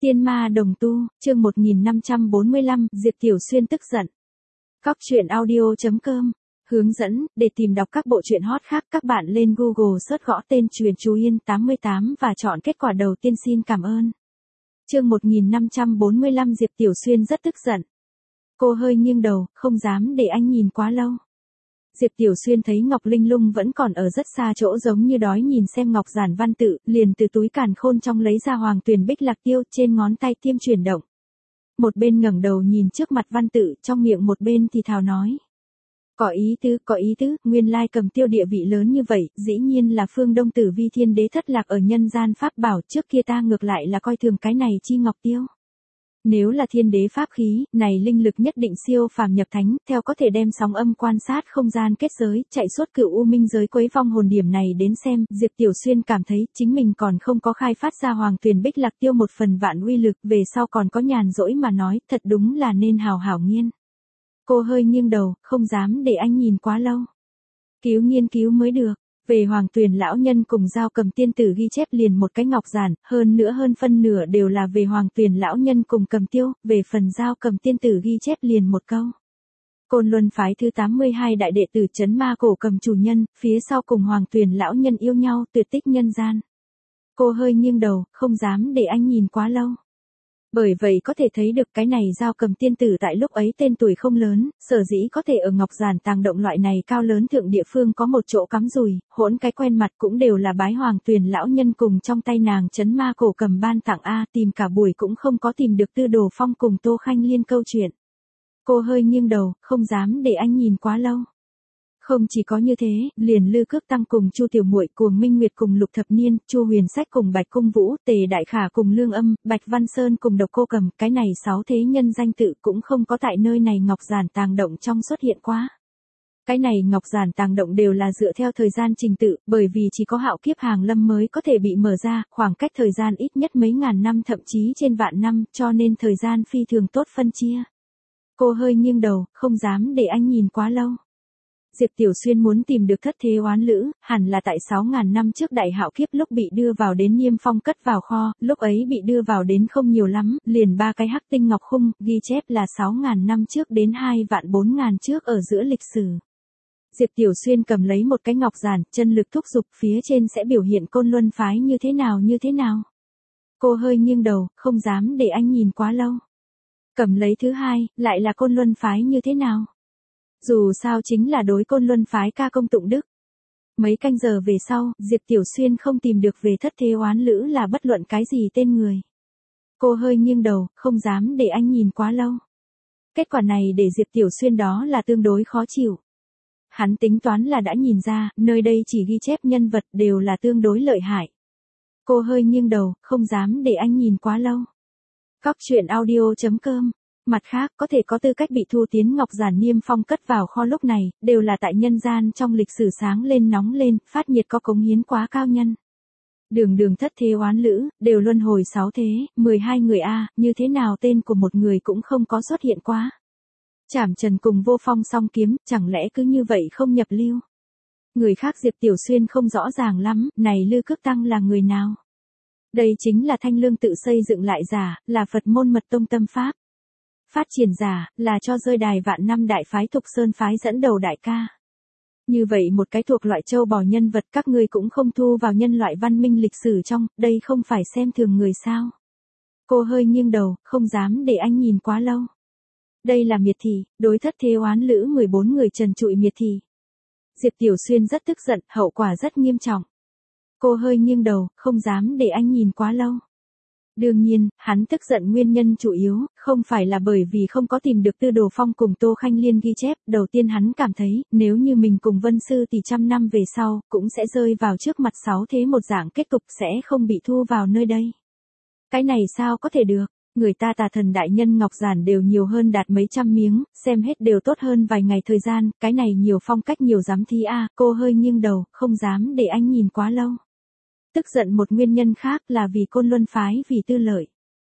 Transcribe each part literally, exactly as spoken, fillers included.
Tiên ma đồng tu, chương một nghìn năm trăm bốn mươi lăm, Diệp Tiểu Xuyên tức giận. Cóc truyện audio chấm com. Hướng dẫn, để tìm đọc các bộ truyện hot khác các bạn lên Google search gõ tên Truyện Chú Yên tám mươi tám và chọn kết quả đầu tiên. Xin cảm ơn. Chương một nghìn năm trăm bốn mươi lăm Diệp Tiểu Xuyên rất tức giận. Cô hơi nghiêng đầu, không dám để anh nhìn quá lâu. Diệp Tiểu Xuyên thấy Ngọc Linh Lung vẫn còn ở rất xa chỗ giống như đói nhìn xem ngọc giản văn tự, liền từ túi càn khôn trong lấy ra Hoàng Tuyền Bích Lạc Tiêu, trên ngón tay tiêm chuyển động. Một bên ngẩng đầu nhìn trước mặt văn tự, trong miệng một bên thì thào nói. Có ý tứ, có ý tứ, nguyên lai cầm tiêu địa vị lớn như vậy, dĩ nhiên là Phương Đông Tử Vi Thiên Đế thất lạc ở nhân gian pháp bảo, trước kia ta ngược lại là coi thường cái này chi ngọc tiêu. Nếu là thiên đế pháp khí, này linh lực nhất định siêu phàm nhập thánh, theo có thể đem sóng âm quan sát không gian kết giới, chạy suốt cựu u minh giới quấy vong hồn điểm này đến xem, Diệp Tiểu Xuyên cảm thấy chính mình còn không có khai phát ra Hoàng Tuyền Bích Lạc Tiêu một phần vạn uy lực, về sau còn có nhàn rỗi mà nói, thật đúng là nên hào hảo nghiên. Cô hơi nghiêng đầu, không dám để anh nhìn quá lâu. Cứu nghiên cứu mới được. Về Hoàng Tuyền lão nhân cùng Giao Cầm tiên tử ghi chép liền một cái ngọc giản, hơn nữa hơn phân nửa đều là về Hoàng Tuyền lão nhân cùng Cầm Tiêu, về phần Giao Cầm tiên tử ghi chép liền một câu. Côn Luân phái thứ tám mươi hai đại đệ tử trấn ma cổ cầm chủ nhân, phía sau cùng Hoàng Tuyền lão nhân yêu nhau, tuyệt tích nhân gian. Cô hơi nghiêng đầu, không dám để anh nhìn quá lâu. Bởi vậy có thể thấy được cái này Giao Cầm tiên tử tại lúc ấy tên tuổi không lớn, sở dĩ có thể ở ngọc giản tàng động loại này cao lớn thượng địa phương có một chỗ cắm rùi, hỗn cái quen mặt cũng đều là bái Hoàng Tuyền lão nhân cùng trong tay nàng trấn ma cổ cầm ban tặng A, tìm cả buổi cũng không có tìm được Tư Đồ Phong cùng Tô Khanh Liên câu chuyện. Cô hơi nghiêng đầu, không dám để anh nhìn quá lâu. Không chỉ có như thế, liền Lư Cước Tăng cùng Chu Tiểu Muội, Cuồng Minh Nguyệt cùng Lục Thập Niên, Chu Huyền Sách cùng Bạch Cung Vũ, Tề Đại Khả cùng Lương Âm, Bạch Văn Sơn cùng Độc Cô Cầm, cái này sáu thế nhân danh tự cũng không có tại nơi này ngọc giản tàng động trong xuất hiện quá. Cái này ngọc giản tàng động đều là dựa theo thời gian trình tự, bởi vì chỉ có hạo kiếp hàng lâm mới có thể bị mở ra, khoảng cách thời gian ít nhất mấy ngàn năm thậm chí trên vạn năm, cho nên thời gian phi thường tốt phân chia. Cô hơi nghiêng đầu, không dám để anh nhìn quá lâu. Diệp Tiểu Xuyên muốn tìm được thất thế oán lữ, hẳn là tại sáu ngàn năm trước đại hạo kiếp lúc bị đưa vào đến Niêm Phong cất vào kho, lúc ấy bị đưa vào đến không nhiều lắm, liền ba cái hắc tinh ngọc khung, ghi chép là sáu ngàn năm trước đến hai vạn bốn ngàn trước ở giữa lịch sử. Diệp Tiểu Xuyên cầm lấy một cái ngọc giản, chân lực thúc giục phía trên sẽ biểu hiện Côn Luân phái như thế nào như thế nào. Cô hơi nghiêng đầu, không dám để anh nhìn quá lâu. Cầm lấy thứ hai, lại là Côn Luân phái như thế nào. Dù sao chính là đối Côn Luân phái ca công tụng đức. Mấy canh giờ về sau, Diệp Tiểu Xuyên không tìm được về thất thế oán lữ là bất luận cái gì tên người. Cô hơi nghiêng đầu, không dám để anh nhìn quá lâu. Kết quả này để Diệp Tiểu Xuyên đó là tương đối khó chịu. Hắn tính toán là đã nhìn ra, nơi đây chỉ ghi chép nhân vật đều là tương đối lợi hại. Cô hơi nghiêng đầu, không dám để anh nhìn quá lâu. Cóc truyện audio chấm com. Mặt khác, có thể có tư cách bị thu tiến ngọc giản Niêm Phong cất vào kho lúc này, đều là tại nhân gian trong lịch sử sáng lên nóng lên, phát nhiệt có cống hiến quá cao nhân. Đường đường thất thế oán lữ, đều luân hồi sáu thế, mười hai người A, như thế nào tên của một người cũng không có xuất hiện quá. Trảm Trần cùng Vô Phong song kiếm, chẳng lẽ cứ như vậy không nhập lưu. Người khác Diệp Tiểu Xuyên không rõ ràng lắm, này Lư Cước Tăng là người nào. Đây chính là Thanh Lương tự xây dựng lại giả, là Phật môn mật tông tâm pháp. Phát triển giả, là cho rơi đài vạn năm đại phái Thục Sơn phái dẫn đầu đại ca. Như vậy một cái thuộc loại châu bò nhân vật các ngươi cũng không thu vào nhân loại văn minh lịch sử trong, đây không phải xem thường người sao. Cô hơi nghiêng đầu, không dám để anh nhìn quá lâu. Đây là miệt thị, đối thất thế oán lữ mười bốn người trần trụi miệt thị. Diệp Tiểu Xuyên rất tức giận, hậu quả rất nghiêm trọng. Cô hơi nghiêng đầu, không dám để anh nhìn quá lâu. Đương nhiên, hắn tức giận nguyên nhân chủ yếu, không phải là bởi vì không có tìm được Tư Đồ Phong cùng Tô Khanh Liên ghi chép, đầu tiên hắn cảm thấy, nếu như mình cùng Vân Sư thì trăm năm về sau, cũng sẽ rơi vào trước mặt sáu thế một dạng kết cục sẽ không bị thu vào nơi đây. Cái này sao có thể được, người ta Tà Thần đại nhân ngọc giản đều nhiều hơn đạt mấy trăm miếng, xem hết đều tốt hơn vài ngày thời gian, cái này nhiều phong cách nhiều giám thi a, cô hơi nghiêng đầu, không dám để anh nhìn quá lâu. Tức giận một nguyên nhân khác là vì Côn Luân phái vì tư lợi.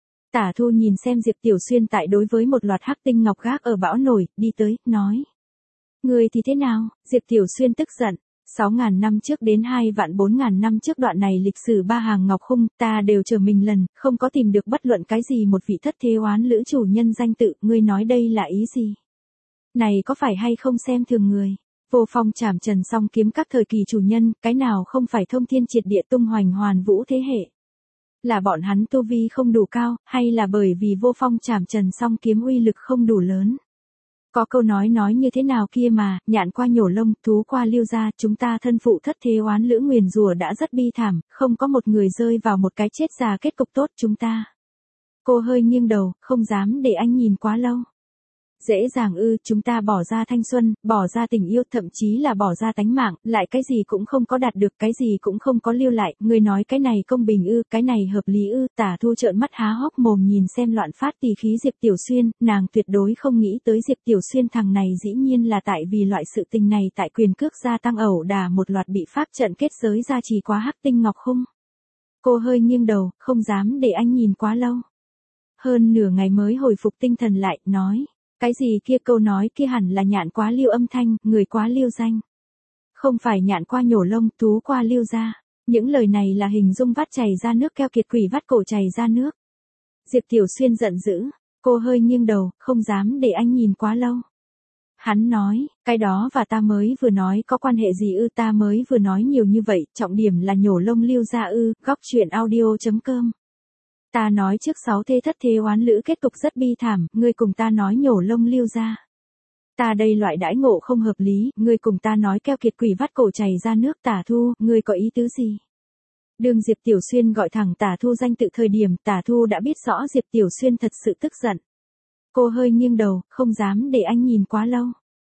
Tả Thu nhìn xem Diệp Tiểu Xuyên tại đối với một loạt hắc tinh ngọc gác ở bão nổi, đi tới, nói. Người thì thế nào? Diệp Tiểu Xuyên tức giận. sáu ngàn năm trước đến hai vạn bốn ngàn năm trước đoạn này lịch sử ba hàng ngọc khung, ta đều chờ mình lần, không có tìm được bất luận cái gì một vị thất thế oán lữ chủ nhân danh tự, ngươi nói đây là ý gì? Này có phải hay không xem thường người? Vô phong trảm trần song kiếm các thời kỳ chủ nhân, cái nào không phải thông thiên triệt địa tung hoành hoàn vũ thế hệ? Là bọn hắn tu vi không đủ cao, hay là bởi vì vô phong trảm trần song kiếm uy lực không đủ lớn? Có câu nói nói như thế nào kia mà, nhạn qua nhổ lông, thú qua lưu ra, chúng ta thân phụ thất thế oán lữ nguyền rủa đã rất bi thảm, không có một người rơi vào một cái chết già kết cục tốt chúng ta. Cô hơi nghiêng đầu, không dám để anh nhìn quá lâu. Dễ dàng ư, chúng ta bỏ ra thanh xuân, bỏ ra tình yêu, thậm chí là bỏ ra tánh mạng, lại cái gì cũng không có đạt được, cái gì cũng không có lưu lại, người nói cái này công bình ư, cái này hợp lý ư, Tả Thu trợn mắt há hốc mồm nhìn xem loạn phát tỳ khí Diệp Tiểu Xuyên, nàng tuyệt đối không nghĩ tới Diệp Tiểu Xuyên thằng này dĩ nhiên là tại vì loại sự tình này tại quyền cước gia tăng ẩu đả một loạt bị pháp trận kết giới gia trì quá hắc tinh ngọc khung. Cô hơi nghiêng đầu, không dám để anh nhìn quá lâu. Hơn nửa ngày mới hồi phục tinh thần lại, nói. Cái gì kia câu nói kia hẳn là nhạn quá lưu âm thanh, người quá lưu danh. Không phải nhạn qua nhổ lông, thú qua lưu ra. Những lời này là hình dung vắt chảy ra nước keo kiệt quỷ vắt cổ chảy ra nước. Diệp Tiểu Xuyên giận dữ, cô hơi nghiêng đầu, không dám để anh nhìn quá lâu. Hắn nói, cái đó và ta mới vừa nói có quan hệ gì ư, ta mới vừa nói nhiều như vậy, trọng điểm là nhổ lông lưu ra ư, góc truyện audio chấm com. Ta nói trước sáu thế thất thế oán lữ kết cục rất bi thảm, ngươi cùng ta nói nhổ lông lưu ra. Ta đây loại đãi ngộ không hợp lý, ngươi cùng ta nói keo kiệt quỷ vắt cổ chảy ra nước. Tả Thu, ngươi có ý tứ gì? Đường Diệp Tiểu Xuyên gọi thẳng Tả Thu danh tự thời điểm, Tả Thu đã biết rõ Diệp Tiểu Xuyên thật sự tức giận. Cô hơi nghiêng đầu, không dám để anh nhìn quá lâu.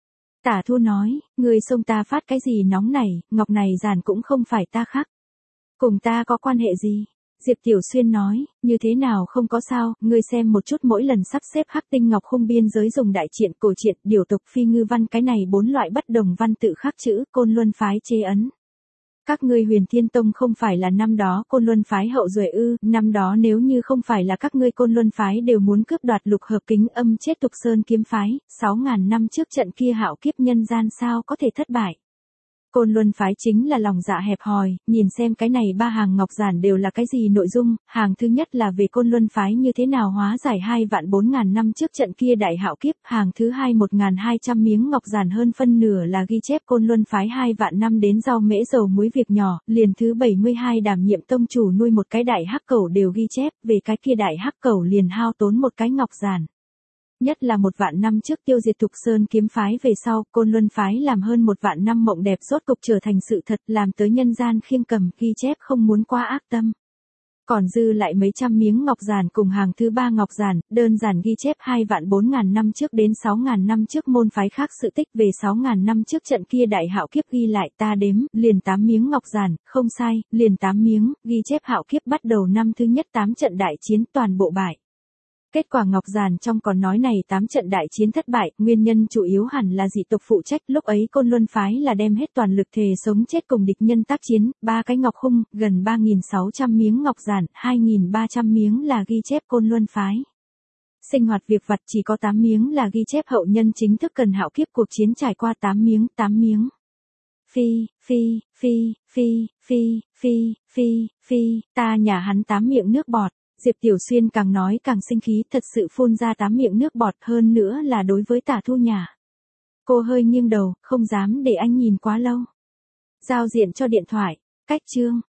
Tả Thu nói, ngươi xông ta phát cái gì nóng này, ngọc này giản cũng không phải ta khắc. Cùng ta có quan hệ gì? Diệp Tiểu Xuyên nói, như thế nào không có sao, ngươi xem một chút mỗi lần sắp xếp hắc tinh ngọc khung biên giới dùng đại triện, cổ triện, điều tục, phi ngư văn cái này bốn loại bất đồng văn tự khắc chữ, Côn Luân phái chế ấn. Các ngươi Huyền Thiên Tông không phải là năm đó Côn Luân phái hậu duệ ư, năm đó nếu như không phải là các ngươi Côn Luân phái đều muốn cướp đoạt lục hợp kính âm chết Tục Sơn kiếm phái, sáu ngàn năm trước trận kia hạo kiếp nhân gian sao có thể thất bại. Côn Luân phái chính là lòng dạ hẹp hòi, nhìn xem cái này ba hàng ngọc giản đều là cái gì nội dung, hàng thứ nhất là về Côn Luân phái như thế nào hóa giải hai vạn bốn ngàn năm trước trận kia đại hạo kiếp, hàng thứ hai một ngàn hai trăm miếng ngọc giản hơn phân nửa là ghi chép Côn Luân phái hai vạn năm đến rau mễ dầu muối việc nhỏ, liền thứ bảy mươi hai đảm nhiệm tông chủ nuôi một cái đại hắc cẩu đều ghi chép, về cái kia đại hắc cẩu liền hao tốn một cái ngọc giản. Nhất là một vạn năm trước tiêu diệt Thục Sơn kiếm phái về sau, Côn Luân phái làm hơn một vạn năm mộng đẹp rốt cục trở thành sự thật, làm tới nhân gian khiêng cầm, ghi chép không muốn quá ác tâm. Còn dư lại mấy trăm miếng ngọc giản cùng hàng thứ ba ngọc giản, đơn giản ghi chép hai vạn bốn ngàn năm trước đến sáu ngàn năm trước môn phái khác sự tích về sáu ngàn năm trước trận kia đại hạo kiếp ghi lại ta đếm, liền tám miếng ngọc giản, không sai, liền tám miếng, ghi chép hạo kiếp bắt đầu năm thứ nhất tám trận đại chiến toàn bộ bại. Kết quả ngọc giản trong còn nói này tám trận đại chiến thất bại, nguyên nhân chủ yếu hẳn là dị tộc phụ trách, lúc ấy Côn Luân phái là đem hết toàn lực thề sống chết cùng địch nhân tác chiến, ba cái ngọc khung, gần ba nghìn sáu trăm miếng ngọc giản, hai nghìn ba trăm miếng là ghi chép Côn Luân phái. Sinh hoạt việc vặt chỉ có tám miếng là ghi chép hậu nhân chính thức cần hạo kiếp cuộc chiến trải qua tám miếng, tám miếng. Phi, phi, phi, phi, phi, phi, phi, phi, ta nhà hắn tám miệng nước bọt. Diệp Tiểu Xuyên càng nói càng sinh khí, thật sự phun ra tám miệng nước bọt, hơn nữa là đối với Tả Thu nhà. Cô hơi nghiêng đầu, không dám để anh nhìn quá lâu. Giao diện cho điện thoại, cách chương.